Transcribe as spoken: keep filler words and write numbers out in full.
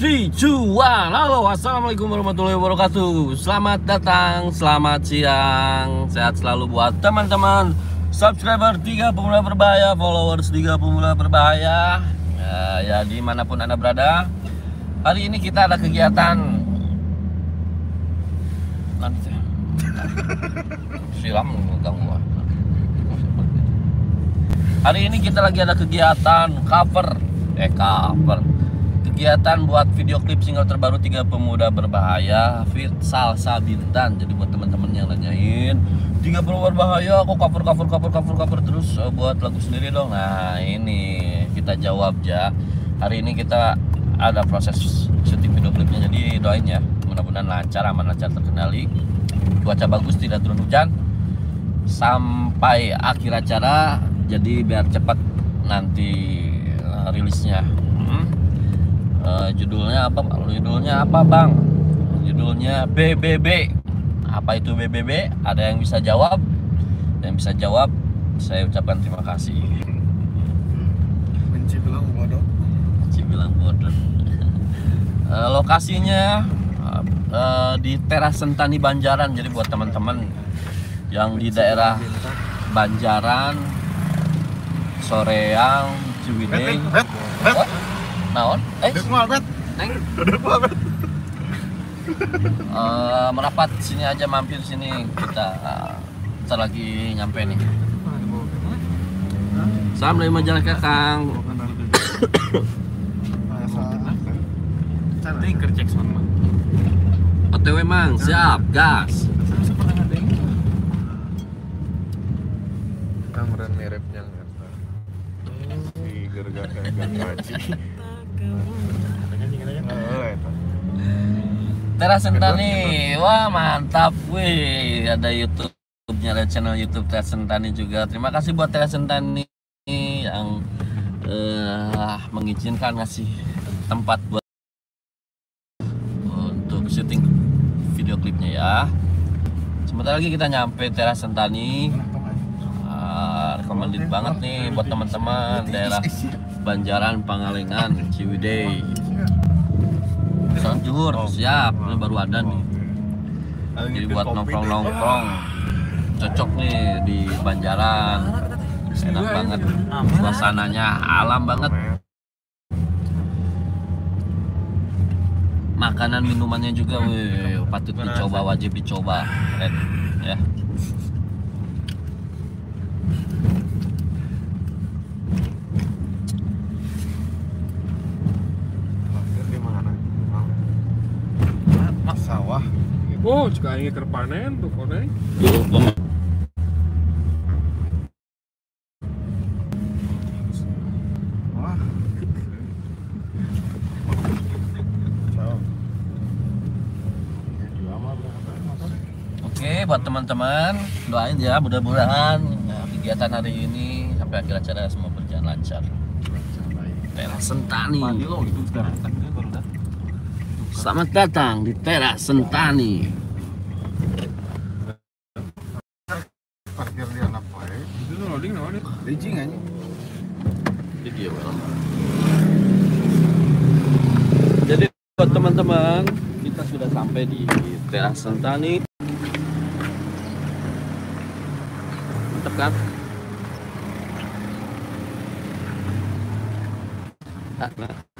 three, two, one. Halo, assalamualaikum warahmatullahi wabarakatuh. Selamat datang, selamat siang. Sehat selalu buat teman-teman subscriber Tiga Pemuda Berbahaya, followers Tiga Pemuda Berbahaya, ya, ya dimanapun Anda berada. Hari ini kita ada kegiatan nanti silam ganggu. Hari ini kita lagi ada kegiatan cover eh cover kegiatan buat video klip single terbaru Tiga Pemuda Berbahaya fit Salsa Bintan. Jadi buat teman-teman yang nanyain Tiga Pemuda Berbahaya kok cover cover cover cover cover terus uh, buat lagu sendiri dong. Nah ini kita jawab ya. Hari ini kita ada proses syuting video klipnya, jadi doain ya mudah-mudahan lancar, aman, lancar, terkendali, cuaca bagus, tidak turun hujan sampai akhir acara. Jadi biar cepat nanti uh, rilisnya. hmm? uh, Judulnya apa? Judulnya apa bang? Judulnya B B B. Apa itu B B B? Ada yang bisa jawab? Ada yang bisa jawab, saya ucapkan terima kasih. Benci bilang bodoh. Benci bilang bodoh. uh, Lokasinya uh, uh, di Teras Sentani Banjaran. Jadi buat teman-teman yang di daerah Banjaran, Soreang, Ciwidey, Bet, naon? Eh, bet mal bet, neng, bet mal bet. uh, merapat sini aja, mampir sini kita. Uh, Ntar lagi nyampe nih. Salam dari Majalengka, Kang. Cantik kerjek sama. O T W Mang, siap, gas. Kameran miripnya nggak? Si gergaga gaji. Teras Sentani, wah mantap, wih, ada YouTube-nya, ada channel YouTube Teras Sentani juga. Terima kasih buat Teras Sentani yang uh, mengizinkan ngasih tempat buat untuk syuting video klipnya ya. Sebentar lagi kita nyampe Teras Sentani. Uh, recommended banget nih buat teman-teman daerah Banjaran, Pangalengan, Ciwidey. Salam juhur, siap, ini baru ada nih. Jadi buat nongkrong-nongkrong cocok nih di Banjaran. Enak banget, suasananya alam banget. Makanan minumannya juga, wih, patut dicoba, wajib dicoba. Keren, ya. Sawah. Oh, jika ingin terpanen tuh koneng. Wah. Oke, buat teman-teman doain ya, mudah-mudahan ya, kegiatan hari ini sampai akhir acara semua berjalan lancar. Teras Sentani. Selamat datang di Teras Sentani. Parkir di anak baik. Itu tuh loading naon ya? Leasing aja. Jadi well. Jadi buat teman-teman, kita sudah sampai di Teras Sentani. Mantap kan? Nah,